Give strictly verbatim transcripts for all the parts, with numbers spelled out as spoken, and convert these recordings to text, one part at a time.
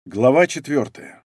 Глава четвертая.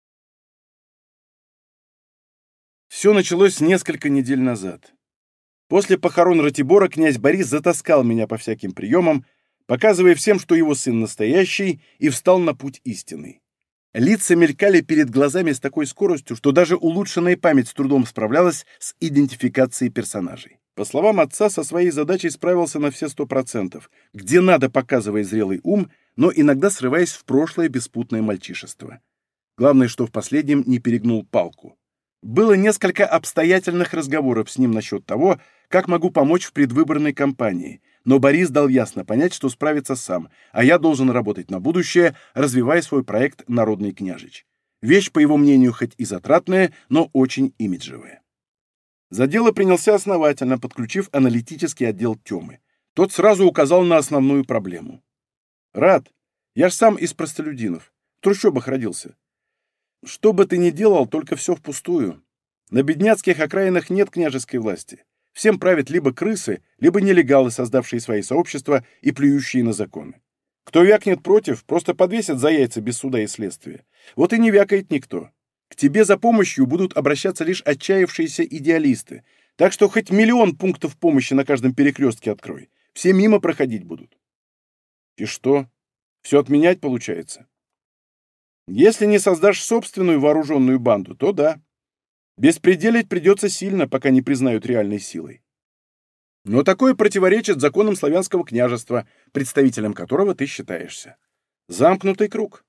Все началось несколько недель назад. После похорон Ратибора князь Борис затаскал меня по всяким приемам, показывая всем, что его сын настоящий, и встал на путь истинный. Лица мелькали перед глазами с такой скоростью, что даже улучшенная память с трудом справлялась с идентификацией персонажей. По словам отца, со своей задачей справился на все сто процентов, где надо, показывая зрелый ум, но иногда срываясь в прошлое беспутное мальчишество. Главное, что в последнем не перегнул палку. Было несколько обстоятельных разговоров с ним насчет того, как могу помочь в предвыборной кампании, но Борис дал ясно понять, что справится сам, а я должен работать на будущее, развивая свой проект «Народный княжич». Вещь, по его мнению, хоть и затратная, но очень имиджевая. За дело принялся основательно, подключив аналитический отдел Тёмы. Тот сразу указал на основную проблему. «Рад, я ж сам из простолюдинов, в трущобах родился. Что бы ты ни делал, только все впустую. На бедняцких окраинах нет княжеской власти. Всем правят либо крысы, либо нелегалы, создавшие свои сообщества и плюющие на законы. Кто вякнет против, просто подвесят за яйца без суда и следствия. Вот и не вякает никто. К тебе за помощью будут обращаться лишь отчаявшиеся идеалисты, так что хоть миллион пунктов помощи на каждом перекрестке открой. Все мимо проходить будут». «И что? Все отменять получается?» «Если не создашь собственную вооруженную банду, то да. Беспределить придется сильно, пока не признают реальной силой. Но такое противоречит законам славянского княжества, представителем которого ты считаешься. Замкнутый круг.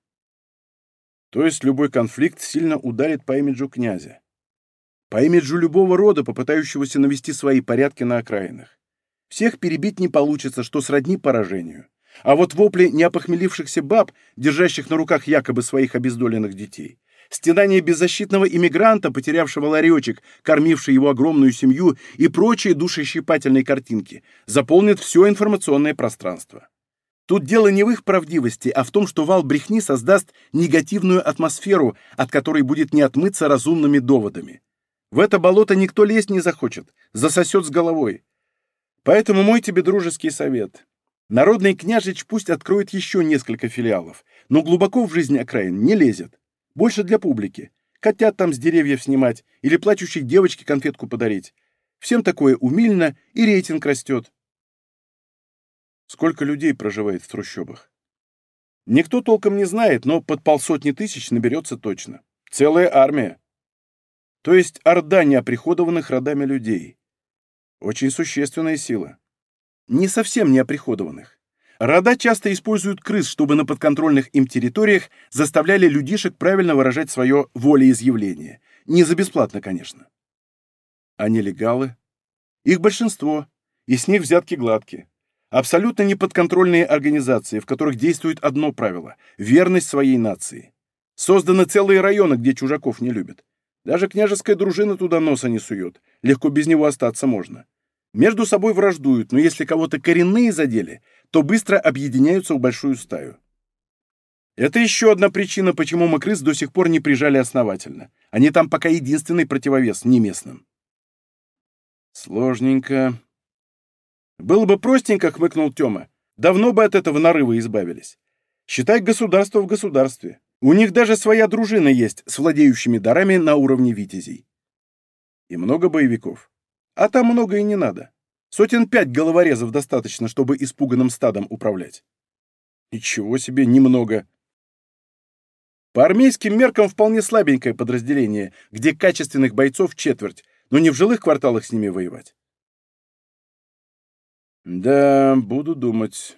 То есть любой конфликт сильно ударит по имиджу князя. По имиджу любого рода, попытающегося навести свои порядки на окраинах. Всех перебить не получится, что сродни поражению. А вот вопли неопохмелившихся баб, держащих на руках якобы своих обездоленных детей, стенание беззащитного иммигранта, потерявшего ларечек, кормивший его огромную семью, и прочие душещипательные картинки заполнят все информационное пространство. Тут дело не в их правдивости, а в том, что вал брехни создаст негативную атмосферу, от которой будет не отмыться разумными доводами. В это болото никто лезть не захочет, засосет с головой. Поэтому мой тебе дружеский совет. Народный княжич пусть откроет еще несколько филиалов, но глубоко в жизнь окраин не лезет. Больше для публики. Котят там с деревьев снимать или плачущей девочке конфетку подарить. Всем такое умильно, и рейтинг растет. Сколько людей проживает в трущобах? Никто толком не знает, но под полсотни тысяч наберется точно. Целая армия. То есть орда неоприходованных родами людей. Очень существенная сила. Не совсем неоприходованных. Рода часто используют крыс, чтобы на подконтрольных им территориях заставляли людишек правильно выражать свое волеизъявление. Не за бесплатно, конечно. А нелегалы? Их большинство, и с них взятки гладкие. Абсолютно неподконтрольные организации, в которых действует одно правило – верность своей нации. Созданы целые районы, где чужаков не любят. Даже княжеская дружина туда носа не сует. Легко без него остаться можно. Между собой враждуют, но если кого-то коренные задели, то быстро объединяются в большую стаю. Это еще одна причина, почему мы крыс до сих пор не прижали основательно. Они там пока единственный противовес не местным. Сложненько. Было бы простенько, хмыкнул Тёма. Давно бы от этого нарыва избавились. Считай государство в государстве. У них даже своя дружина есть с владеющими дарами на уровне витязей. И много боевиков. А там много и не надо. Сотен пять головорезов достаточно, чтобы испуганным стадом управлять. Ничего себе, немного. По армейским меркам вполне слабенькое подразделение, где качественных бойцов четверть, но не в жилых кварталах с ними воевать. Да, буду думать.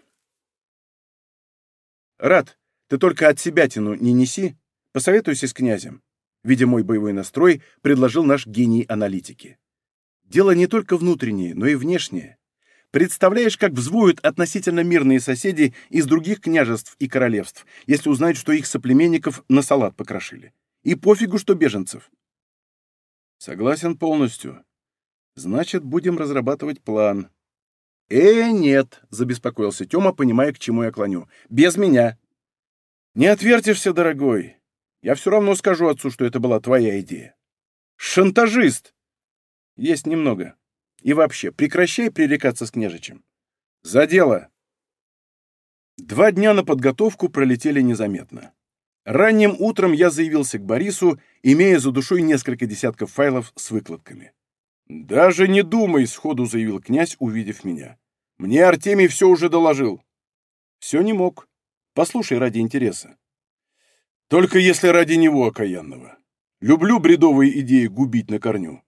Рад, ты только от себя тяну не неси. Посоветуйся с князем. Видя мой боевой настрой, предложил наш гений аналитики. Дело не только внутреннее, но и внешнее. Представляешь, как взвоют относительно мирные соседи из других княжеств и королевств, если узнают, что их соплеменников на салат покрошили. И пофигу, что беженцев. Согласен полностью. Значит, будем разрабатывать план. Э, нет, забеспокоился Тёма, понимая, к чему я клоню. Без меня. Не отвертишься, дорогой. Я все равно скажу отцу, что это была твоя идея. Шантажист! Есть немного. И вообще, прекращай пререкаться с княжичем. За дело! Два дня на подготовку пролетели незаметно. Ранним утром я заявился к Борису, имея за душой несколько десятков файлов с выкладками. «Даже не думай», — сходу заявил князь, увидев меня. «Мне Артемий все уже доложил». «Все не мог. Послушай ради интереса». «Только если ради него, окаянного. Люблю бредовые идеи губить на корню».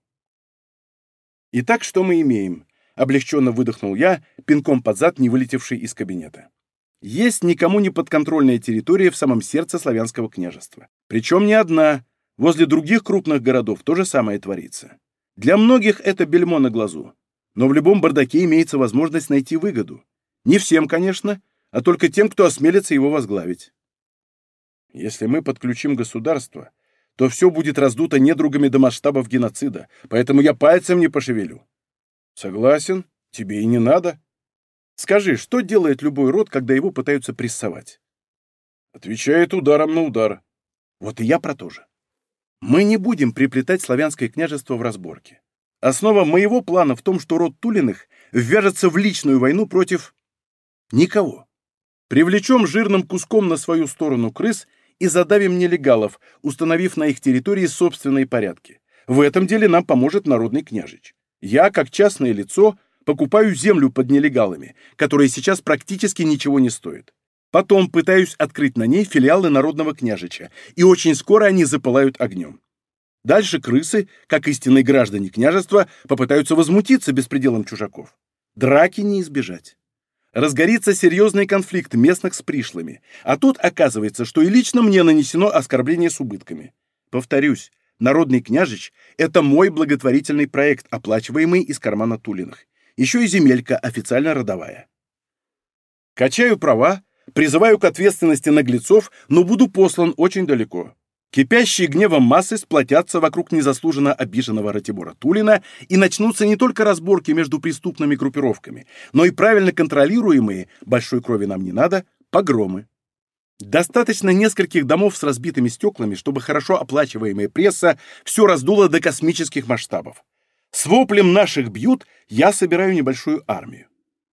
«Итак, что мы имеем?» — облегченно выдохнул я, пинком под зад, не вылетевший из кабинета. «Есть никому не подконтрольная территория в самом сердце славянского княжества. Причем не одна. Возле других крупных городов то же самое творится. Для многих это бельмо на глазу. Но в любом бардаке имеется возможность найти выгоду. Не всем, конечно, а только тем, кто осмелится его возглавить. Если мы подключим государство, то все будет раздуто недругами до масштабов геноцида, поэтому я пальцем не пошевелю». «Согласен, тебе и не надо. Скажи, что делает любой род, когда его пытаются прессовать?» «Отвечает ударом на удар». «Вот и я про то же. Мы не будем приплетать славянское княжество в разборке. Основа моего плана в том, что род Тулиных ввяжется в личную войну против никого. Привлечем жирным куском на свою сторону крыс и задавим нелегалов, установив на их территории собственные порядки. В этом деле нам поможет народный княжич. Я, как частное лицо, покупаю землю под нелегалами, которая сейчас практически ничего не стоит. Потом пытаюсь открыть на ней филиалы народного княжича, и очень скоро они запылают огнем. Дальше крысы, как истинные граждане княжества, попытаются возмутиться беспределом чужаков. Драки не избежать. Разгорится серьезный конфликт местных с пришлыми, а тут оказывается, что и лично мне нанесено оскорбление с убытками. Повторюсь, народный княжич – это мой благотворительный проект, оплачиваемый из кармана Тулиных. Еще и земелька официально родовая. Качаю права, призываю к ответственности наглецов, но буду послан очень далеко. Кипящие гневом массы сплотятся вокруг незаслуженно обиженного Ратибора Тулина, и начнутся не только разборки между преступными группировками, но и правильно контролируемые, большой крови нам не надо, погромы. Достаточно нескольких домов с разбитыми стеклами, чтобы хорошо оплачиваемая пресса все раздула до космических масштабов. С воплем «наших бьют» я собираю небольшую армию.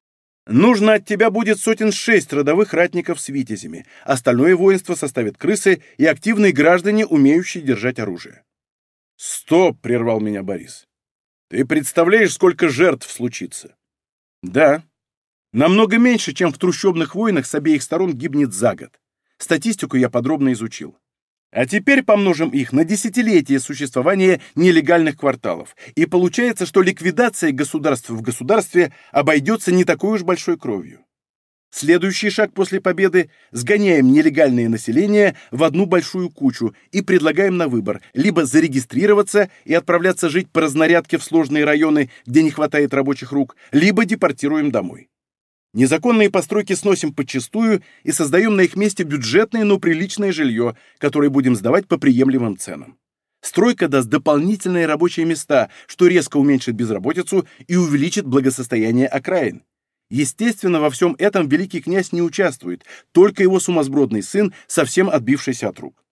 Нужно от тебя будет сотен шесть родовых ратников с витязями, остальное воинство составят крысы и активные граждане, умеющие держать оружие. «Стоп!» — прервал меня Борис. «Ты представляешь, сколько жертв случится?» «Да. Намного меньше, чем в трущобных войнах с обеих сторон гибнет за год. Статистику я подробно изучил. А теперь помножим их на десятилетия существования нелегальных кварталов, и получается, что ликвидация государства в государстве обойдется не такой уж большой кровью. Следующий шаг после победы – сгоняем нелегальное население в одну большую кучу и предлагаем на выбор либо зарегистрироваться и отправляться жить по разнарядке в сложные районы, где не хватает рабочих рук, либо депортируем домой. Незаконные постройки сносим подчистую и создаем на их месте бюджетное, но приличное жилье, которое будем сдавать по приемлемым ценам. Стройка даст дополнительные рабочие места, что резко уменьшит безработицу и увеличит благосостояние окраин. Естественно, во всем этом великий князь не участвует, только его сумасбродный сын, совсем отбившийся от рук.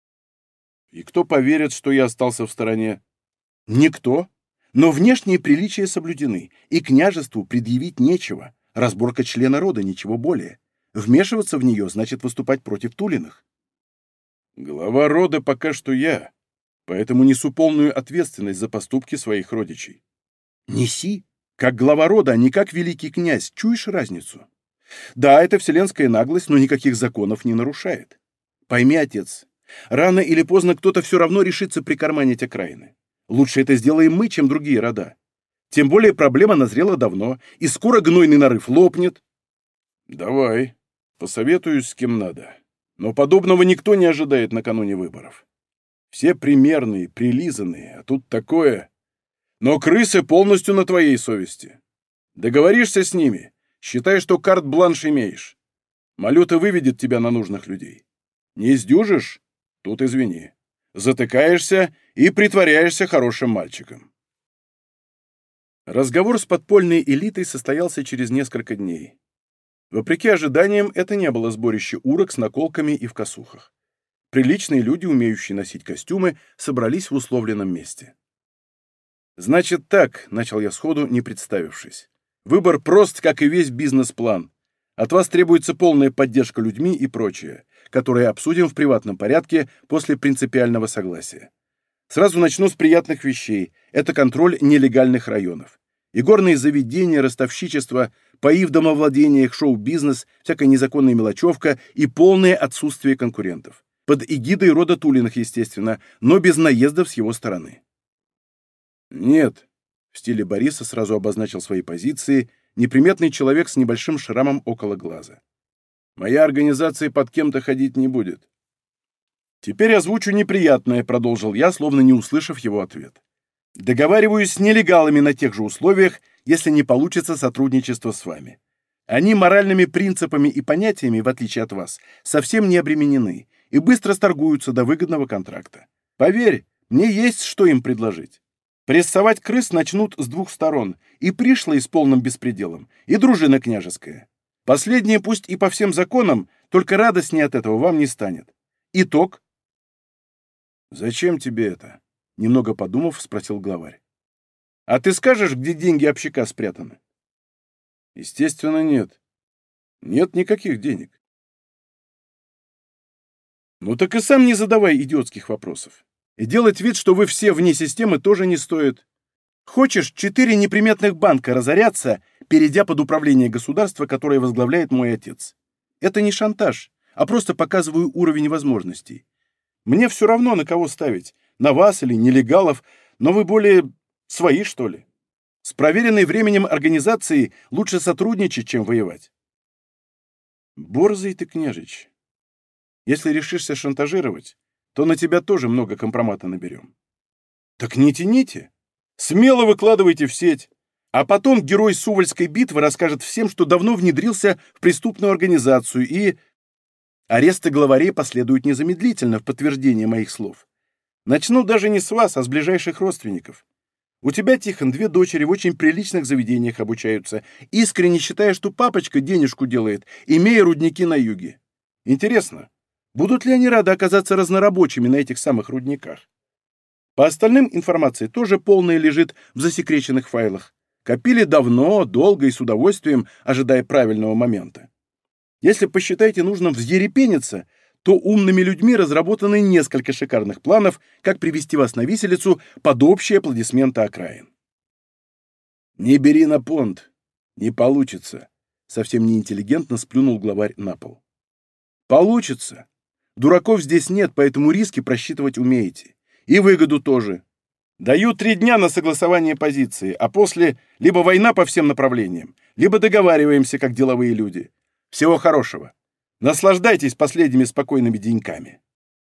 И кто поверит, что я остался в стороне? Никто. Но внешние приличия соблюдены, и княжеству предъявить нечего. Разборка члена рода, ничего более. Вмешиваться в нее значит выступать против Тулиных. Глава рода пока что я, поэтому несу полную ответственность за поступки своих родичей. Неси, как глава рода, а не как великий князь. Чуешь разницу? Да, это вселенская наглость, но никаких законов не нарушает. Пойми, отец, рано или поздно кто-то все равно решится прикарманить окраины. Лучше это сделаем мы, чем другие рода. Тем более проблема назрела давно, и скоро гнойный нарыв лопнет. Давай, посоветуюсь с кем надо. Но подобного никто не ожидает накануне выборов. Все примерные, прилизанные, а тут такое. Но крысы полностью на твоей совести. Договоришься с ними, считай, что карт-бланш имеешь. Малюта выведет тебя на нужных людей. Не сдюжишь? Тут извини. Затыкаешься и притворяешься хорошим мальчиком. Разговор с подпольной элитой состоялся через несколько дней. Вопреки ожиданиям, это не было сборище урок с наколками и в косухах. Приличные люди, умеющие носить костюмы, собрались в условленном месте. «Значит так», — начал я сходу, не представившись. «Выбор прост, как и весь бизнес-план. От вас требуется полная поддержка людьми и прочее. которые обсудим в приватном порядке после принципиального согласия. Сразу начну с приятных вещей. Это контроль нелегальных районов. Игорные заведения, ростовщичество, паи в домовладениях, шоу-бизнес, всякая незаконная мелочевка и полное отсутствие конкурентов. Под эгидой рода Тулиных, естественно, но без наездов с его стороны. Нет, в стиле Бориса сразу обозначил свои позиции неприметный человек с небольшим шрамом около глаза. Моя организация под кем-то ходить не будет. Теперь озвучу неприятное, продолжил я, словно не услышав его ответ. Договариваюсь с нелегалами на тех же условиях, если не получится сотрудничество с вами. Они моральными принципами и понятиями, в отличие от вас, совсем не обременены и быстро сторгуются до выгодного контракта. Поверь, мне есть что им предложить. Прессовать крыс начнут с двух сторон, и пришлые с полным беспределом, и дружина княжеская. Последнее пусть и по всем законам, только радостнее от этого вам не станет. Итог. «Зачем тебе это?» — немного подумав, спросил главарь. «А ты скажешь, где деньги общака спрятаны?» «Естественно, нет. Нет никаких денег». «Ну так и сам не задавай идиотских вопросов. И делать вид, что вы все вне системы, тоже не стоит. Хочешь, четыре неприметных банка разорятся, перейдя под управление государства, которое возглавляет мой отец. Это не шантаж, а просто показываю уровень возможностей. Мне все равно, на кого ставить, на вас или нелегалов, но вы более свои, что ли. С проверенной временем организацией лучше сотрудничать, чем воевать». «Борзый ты, княжич. Если решишься шантажировать, то на тебя тоже много компромата наберем». «Так не тяните. Смело выкладывайте в сеть. А потом герой Сувальской битвы расскажет всем, что давно внедрился в преступную организацию, и аресты главарей последуют незамедлительно в подтверждение моих слов. Начну даже не с вас, а с ближайших родственников. У тебя, Тихон, две дочери в очень приличных заведениях обучаются, искренне считая, что папочка денежку делает, имея рудники на юге. Интересно, будут ли они рады оказаться разнорабочими на этих самых рудниках? По остальным информация тоже полная лежит в засекреченных файлах. Копили давно, долго и с удовольствием, ожидая правильного момента. Если посчитаете нужным взъерепениться, то умными людьми разработаны несколько шикарных планов, как привести вас на виселицу под общие аплодисменты окраин. «Не бери на понт. Не получится», — совсем неинтеллигентно сплюнул главарь на пол. «Получится. Дураков здесь нет, поэтому риски просчитывать умеете. И выгоду тоже. Даю три дня на согласование позиции, а после либо война по всем направлениям, либо договариваемся, как деловые люди. Всего хорошего. Наслаждайтесь последними спокойными деньками».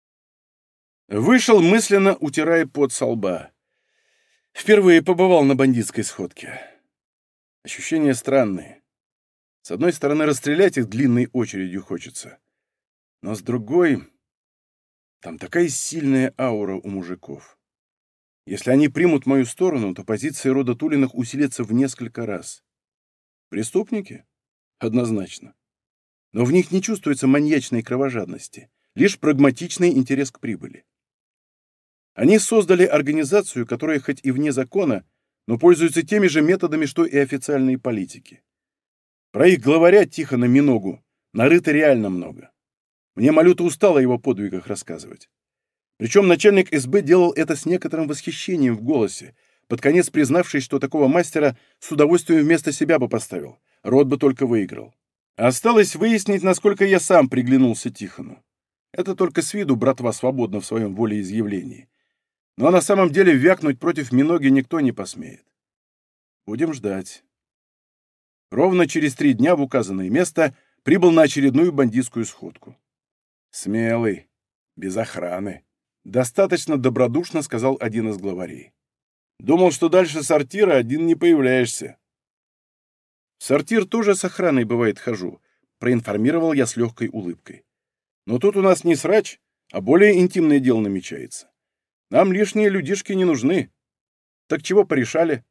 Вышел, мысленно утирая пот со лба. Впервые побывал на бандитской сходке. Ощущения странные. С одной стороны, расстрелять их длинной очередью хочется. Но с другой, там такая сильная аура у мужиков. Если они примут мою сторону, то позиции рода Тулиных усилятся в несколько раз. Преступники? Однозначно. Но в них не чувствуется маньячной кровожадности, лишь прагматичный интерес к прибыли. Они создали организацию, которая хоть и вне закона, но пользуется теми же методами, что и официальные политики. Про их главаря Тихона Миногу нарыто реально много. Мне Малюта устала о его подвигах рассказывать. Причем начальник эс бэ делал это с некоторым восхищением в голосе, под конец признавшись, что такого мастера с удовольствием вместо себя бы поставил, род бы только выиграл. Осталось выяснить, насколько я сам приглянулся Тихону. Это только с виду братва свободна в своем волеизъявлении. Но на самом деле вякнуть против Миноги никто не посмеет. Будем ждать. Ровно через три дня в указанное место прибыл на очередную бандитскую сходку. Смелый, без охраны. Достаточно добродушно сказал один из главарей. Думал, что дальше сортира один не появляешься. В сортир тоже с охраной, бывает, хожу, проинформировал я с легкой улыбкой. Но тут у нас не срач, а более интимное дело намечается. Нам лишние людишки не нужны. Так чего порешали?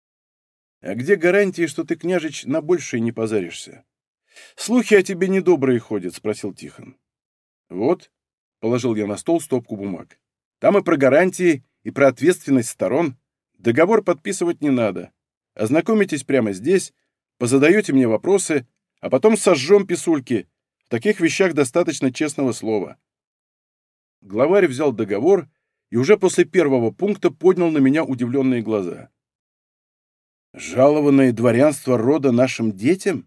А где гарантии, что ты, княжич, на большее не позаришься? Слухи о тебе недобрые ходят, спросил Тихон. Вот, положил я на стол стопку бумаг. Там и про гарантии, и про ответственность сторон. Договор подписывать не надо. Ознакомитесь прямо здесь, позадаете мне вопросы, а потом сожжем писульки. В таких вещах достаточно честного слова. Главарь взял договор и уже после первого пункта поднял на меня удивленные глаза. «Жалованное дворянство рода нашим детям?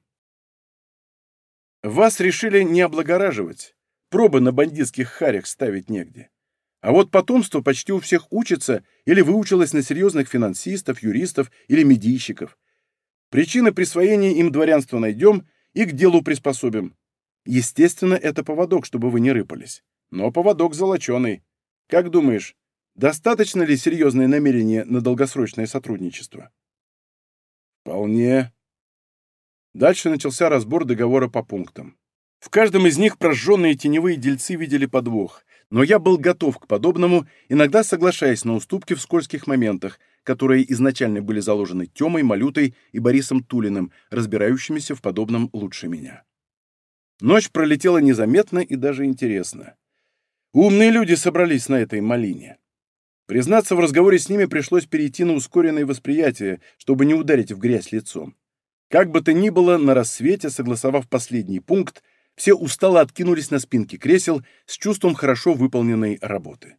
Вас решили не облагораживать, пробы на бандитских харях ставить негде. А вот потомство почти у всех учится или выучилось на серьезных финансистов, юристов или медийщиков. Причины присвоения им дворянства найдем и к делу приспособим. Естественно, это поводок, чтобы вы не рыпались. Но поводок золоченый. Как думаешь, достаточно ли серьезное намерение на долгосрочное сотрудничество?» «Вполне». Дальше начался разбор договора по пунктам. В каждом из них прожженные теневые дельцы видели подвох, но я был готов к подобному, иногда соглашаясь на уступки в скользких моментах, которые изначально были заложены Тёмой, Малютой и Борисом Тулиным, разбирающимися в подобном лучше меня. Ночь пролетела незаметно и даже интересно. Умные люди собрались на этой малине. Признаться, в разговоре с ними пришлось перейти на ускоренное восприятие, чтобы не ударить в грязь лицом. Как бы то ни было, на рассвете, согласовав последний пункт, все устало откинулись на спинки кресел с чувством хорошо выполненной работы.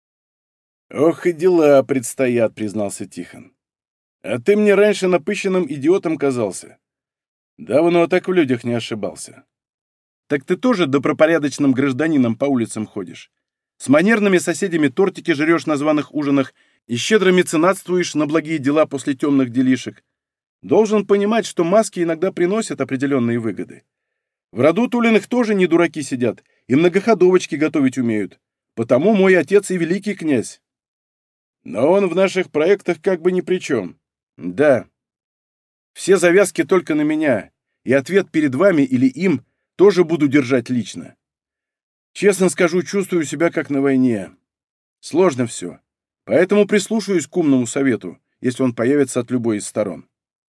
«Ох и дела предстоят», — признался Тихон. «А ты мне раньше напыщенным идиотом казался. Давно так в людях не ошибался. Так ты тоже добропорядочным гражданином по улицам ходишь? С манерными соседями тортики жрешь на званых ужинах и щедро меценатствуешь на благие дела после темных делишек. Должен понимать, что маски иногда приносят определенные выгоды. В роду Тулиных тоже не дураки сидят и многоходовочки готовить умеют. Потому мой отец и великий князь. Но он в наших проектах как бы ни при чем. Да. Все завязки только на меня, и ответ перед вами или им тоже буду держать лично. Честно скажу, чувствую себя как на войне. Сложно все. Поэтому прислушаюсь к умному совету, если он появится от любой из сторон.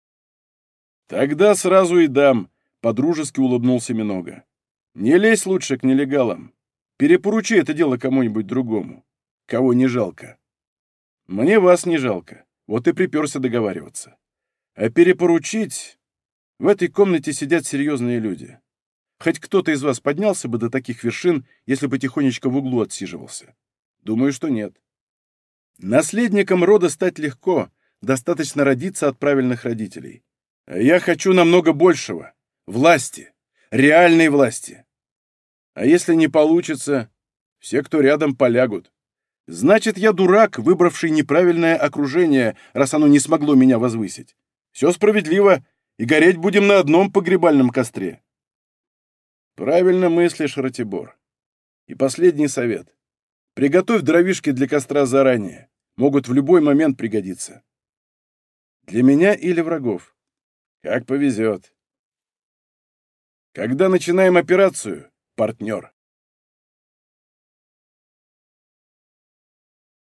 Тогда сразу и дам, — подружески улыбнулся Минога. Не лезь лучше к нелегалам. Перепоручи это дело кому-нибудь другому. Кого не жалко. Мне вас не жалко. Вот и приперся договариваться. А перепоручить... В этой комнате сидят серьезные люди. Хоть кто-то из вас поднялся бы до таких вершин, если бы тихонечко в углу отсиживался? Думаю, что нет. Наследником рода стать легко, достаточно родиться от правильных родителей. А я хочу намного большего. Власти. Реальной власти. А если не получится, все, кто рядом, полягут. Значит, я дурак, выбравший неправильное окружение, раз оно не смогло меня возвысить. Все справедливо, и гореть будем на одном погребальном костре. Правильно мыслишь, Ратибор. И последний совет. Приготовь дровишки для костра заранее. Могут в любой момент пригодиться. Для меня или врагов? Как повезет. Когда начинаем операцию, партнер?